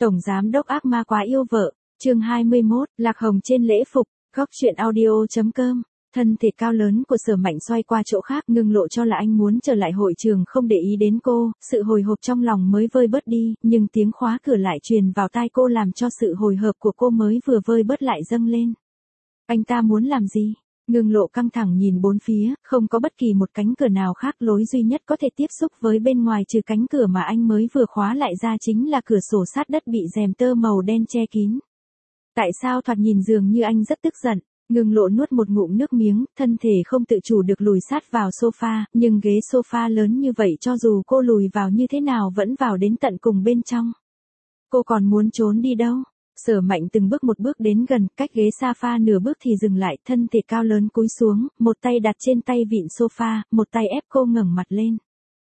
Tổng giám đốc ác ma quá yêu vợ, chương 21, Lạc Hồng trên lễ phục, góc chuyện audio.com. Thân thể cao lớn của Sở Mạnh xoay qua chỗ khác, ngưng lộ cho là anh muốn trở lại hội trường không để ý đến cô, sự hồi hộp trong lòng mới vơi bớt đi, nhưng tiếng khóa cửa lại truyền vào tai cô làm cho sự hồi hộp của cô mới vừa vơi bớt lại dâng lên. Anh ta muốn làm gì? Ngưng lộ căng thẳng nhìn bốn phía, không có bất kỳ một cánh cửa nào khác, lối duy nhất có thể tiếp xúc với bên ngoài trừ cánh cửa mà anh mới vừa khóa lại ra chính là cửa sổ sát đất bị rèm tơ màu đen che kín. Tại sao thoạt nhìn dường như anh rất tức giận? Ngưng lộ nuốt một ngụm nước miếng, thân thể không tự chủ được lùi sát vào sofa, nhưng ghế sofa lớn như vậy cho dù cô lùi vào như thế nào vẫn vào đến tận cùng bên trong. Cô còn muốn trốn đi đâu? Sở Mạnh từng bước một bước đến gần, cách ghế sofa nửa bước thì dừng lại, thân thể cao lớn cúi xuống, một tay đặt trên tay vịn sofa, một tay ép cô ngẩng mặt lên.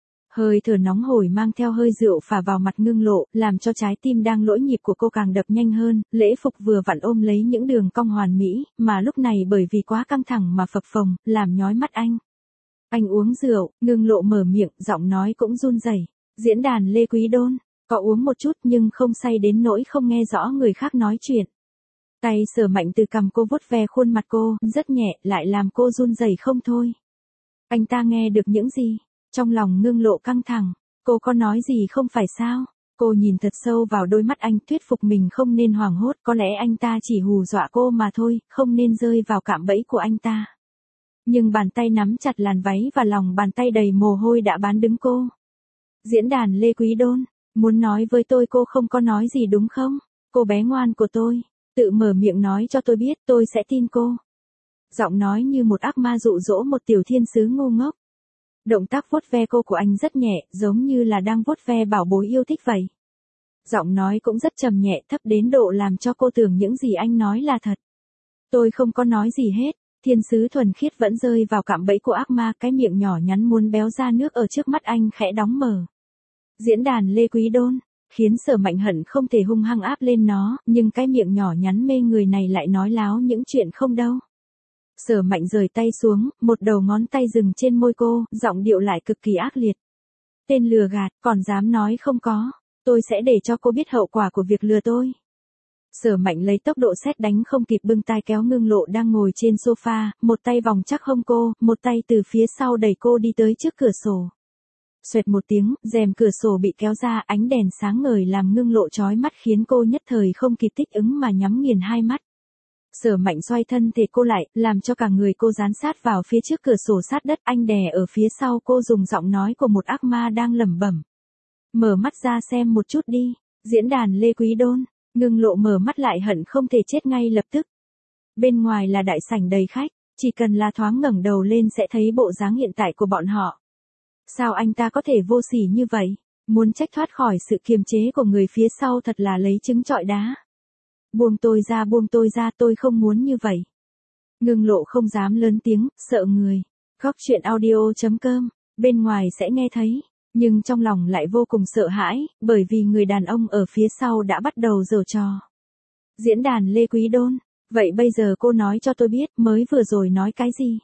Hơi thở nóng hổi mang theo hơi rượu phả vào mặt ngưng lộ, làm cho trái tim đang lỗi nhịp của cô càng đập nhanh hơn, lễ phục vừa vặn ôm lấy những đường cong hoàn mỹ, mà lúc này bởi vì quá căng thẳng mà phập phồng, làm nhói mắt anh. Anh uống rượu, ngưng lộ mở miệng, giọng nói cũng run rẩy. Diễn đàn Lê Quý Đôn, có uống một chút nhưng không say đến nỗi không nghe rõ người khác nói chuyện. Tay Sở Mạnh từ cằm cô vuốt ve khuôn mặt cô, rất nhẹ, lại làm cô run rẩy không thôi. Anh ta nghe được những gì? Trong lòng ngưng lộ căng thẳng, cô có nói gì không phải sao? Cô nhìn thật sâu vào đôi mắt anh, thuyết phục mình không nên hoảng hốt, có lẽ anh ta chỉ hù dọa cô mà thôi, không nên rơi vào cạm bẫy của anh ta. Nhưng bàn tay nắm chặt làn váy và lòng bàn tay đầy mồ hôi đã bán đứng cô. Diễn đàn Lê Quý Đôn, muốn nói với tôi cô không có nói gì đúng không? Cô bé ngoan của tôi, tự mở miệng nói cho tôi biết tôi sẽ tin cô. Giọng nói như một ác ma dụ dỗ một tiểu thiên sứ ngu ngốc. Động tác vuốt ve cô của anh rất nhẹ, giống như là đang vuốt ve bảo bối yêu thích vậy. Giọng nói cũng rất trầm nhẹ, thấp đến độ làm cho cô tưởng những gì anh nói là thật. Tôi không có nói gì hết, thiên sứ thuần khiết vẫn rơi vào cạm bẫy của ác ma, cái miệng nhỏ nhắn muốn béo ra nước ở trước mắt anh khẽ đóng mở. Diễn đàn Lê Quý Đôn, khiến Sở Mạnh hận không thể hung hăng áp lên nó, nhưng cái miệng nhỏ nhắn mê người này lại nói láo những chuyện không đâu. Sở Mạnh rời tay xuống, một đầu ngón tay dừng trên môi cô, giọng điệu lại cực kỳ ác liệt. Tên lừa gạt, còn dám nói không có, tôi sẽ để cho cô biết hậu quả của việc lừa tôi. Sở Mạnh lấy tốc độ sét đánh không kịp bưng tay kéo ngưng lộ đang ngồi trên sofa, một tay vòng chắc hông cô, một tay từ phía sau đẩy cô đi tới trước cửa sổ. Xoẹt một tiếng, rèm cửa sổ bị kéo ra, ánh đèn sáng ngời làm ngưng lộ chói mắt khiến cô nhất thời không kịp thích ứng mà nhắm nghiền hai mắt. Sở Mạnh xoay thân thể cô lại, làm cho cả người cô dán sát vào phía trước cửa sổ sát đất, anh đè ở phía sau cô dùng giọng nói của một ác ma đang lẩm bẩm. Mở mắt ra xem một chút đi, diễn đàn Lê Quý Đôn, ngưng lộ mở mắt lại hận không thể chết ngay lập tức. Bên ngoài là đại sảnh đầy khách, chỉ cần là thoáng ngẩng đầu lên sẽ thấy bộ dáng hiện tại của bọn họ. Sao anh ta có thể vô sỉ như vậy, muốn trách thoát khỏi sự kiềm chế của người phía sau thật là lấy trứng trọi đá. Buông tôi ra, tôi không muốn như vậy. Ngưng lộ không dám lớn tiếng, sợ người. Góc chuyện audio.com, bên ngoài sẽ nghe thấy, nhưng trong lòng lại vô cùng sợ hãi, bởi vì người đàn ông ở phía sau đã bắt đầu giở trò. Diễn đàn Lê Quý Đôn, vậy bây giờ cô nói cho tôi biết, mới vừa rồi nói cái gì?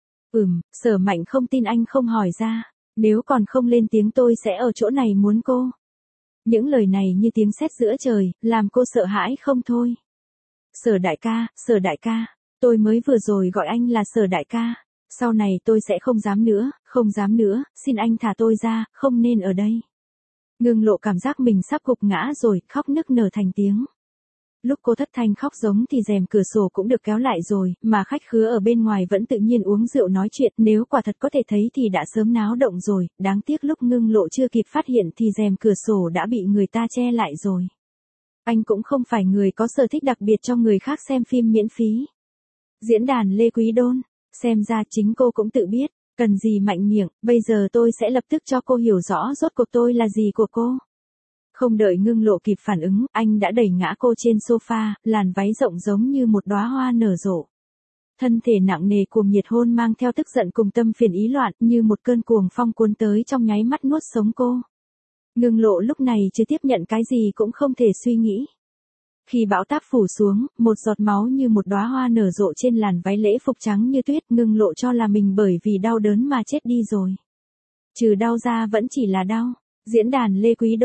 Sở Mạnh không tin anh không hỏi ra, nếu còn không lên tiếng tôi sẽ ở chỗ này muốn cô. Những lời này như tiếng sét giữa trời, làm cô sợ hãi không thôi. Sở đại ca, tôi mới vừa rồi gọi anh là Sở đại ca, sau này tôi sẽ không dám nữa, xin anh thả tôi ra, không nên ở đây. Ngưng lộ cảm giác mình sắp gục ngã rồi, khóc nức nở thành tiếng. Lúc cô thất thanh khóc giống thì rèm cửa sổ cũng được kéo lại rồi, mà khách khứa ở bên ngoài vẫn tự nhiên uống rượu nói chuyện, nếu quả thật có thể thấy thì đã sớm náo động rồi, đáng tiếc lúc ngưng lộ chưa kịp phát hiện thì rèm cửa sổ đã bị người ta che lại rồi. Anh cũng không phải người có sở thích đặc biệt cho người khác xem phim miễn phí. Diễn đàn Lê Quý Đôn, xem ra chính cô cũng tự biết, cần gì mạnh miệng, bây giờ tôi sẽ lập tức cho cô hiểu rõ rốt cuộc tôi là gì của cô. Không đợi ngưng lộ kịp phản ứng, anh đã đẩy ngã cô trên sofa, làn váy rộng giống như một đóa hoa nở rộ. Thân thể nặng nề cuồng nhiệt hôn mang theo tức giận cùng tâm phiền ý loạn, như một cơn cuồng phong cuốn tới trong nháy mắt nuốt sống cô. Ngưng lộ lúc này chưa tiếp nhận cái gì cũng không thể suy nghĩ. Khi bão táp phủ xuống, một giọt máu như một đóa hoa nở rộ trên làn váy lễ phục trắng như tuyết, ngưng lộ cho là mình bởi vì đau đớn mà chết đi rồi. Trừ đau ra vẫn chỉ là đau. Diễn đàn Lê Quý Đôn,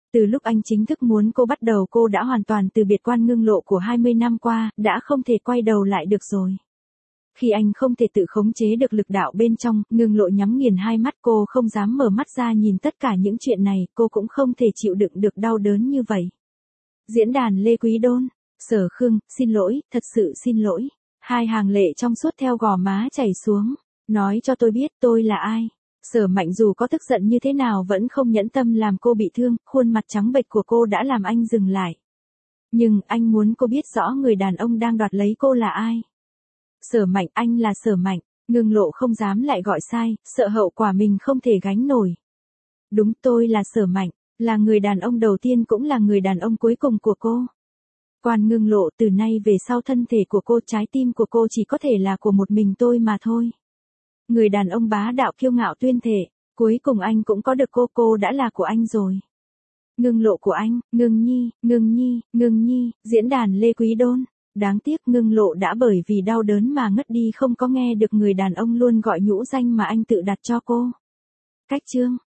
Từ lúc anh chính thức muốn cô bắt đầu cô đã hoàn toàn từ biệt Quan Ngưng Lộ của 20 năm qua, đã không thể quay đầu lại được rồi. Khi anh không thể tự khống chế được lực đạo bên trong, Ngưng Lộ nhắm nghiền hai mắt, cô không dám mở mắt ra nhìn tất cả những chuyện này, cô cũng không thể chịu đựng được đau đớn như vậy. Diễn đàn Lê Quý Đôn, Sở Khương, xin lỗi, thật sự xin lỗi. Hai hàng lệ trong suốt theo gò má chảy xuống. Nói cho tôi biết tôi là ai. Sở Mạnh dù có tức giận như thế nào vẫn không nhẫn tâm làm cô bị thương, khuôn mặt trắng bệch của cô đã làm anh dừng lại. Nhưng anh muốn cô biết rõ người đàn ông đang đoạt lấy cô là ai. Sở Mạnh, anh là Sở Mạnh. Ngưng Lộ không dám lại gọi sai, sợ hậu quả mình không thể gánh nổi. Đúng, tôi là Sở Mạnh, là người đàn ông đầu tiên cũng là người đàn ông cuối cùng của cô. Quan Ngưng Lộ, từ nay về sau thân thể của cô, trái tim của cô chỉ có thể là của một mình tôi mà thôi. Người đàn ông bá đạo kiêu ngạo tuyên thệ, cuối cùng anh cũng có được cô đã là của anh rồi. Ngưng Lộ của anh, Ngưng Nhi, Ngưng Nhi, Ngưng Nhi, diễn đàn Lê Quý Đôn. Đáng tiếc Ngưng Lộ đã bởi vì đau đớn mà ngất đi, không có nghe được người đàn ông luôn gọi nhũ danh mà anh tự đặt cho cô. Cách chương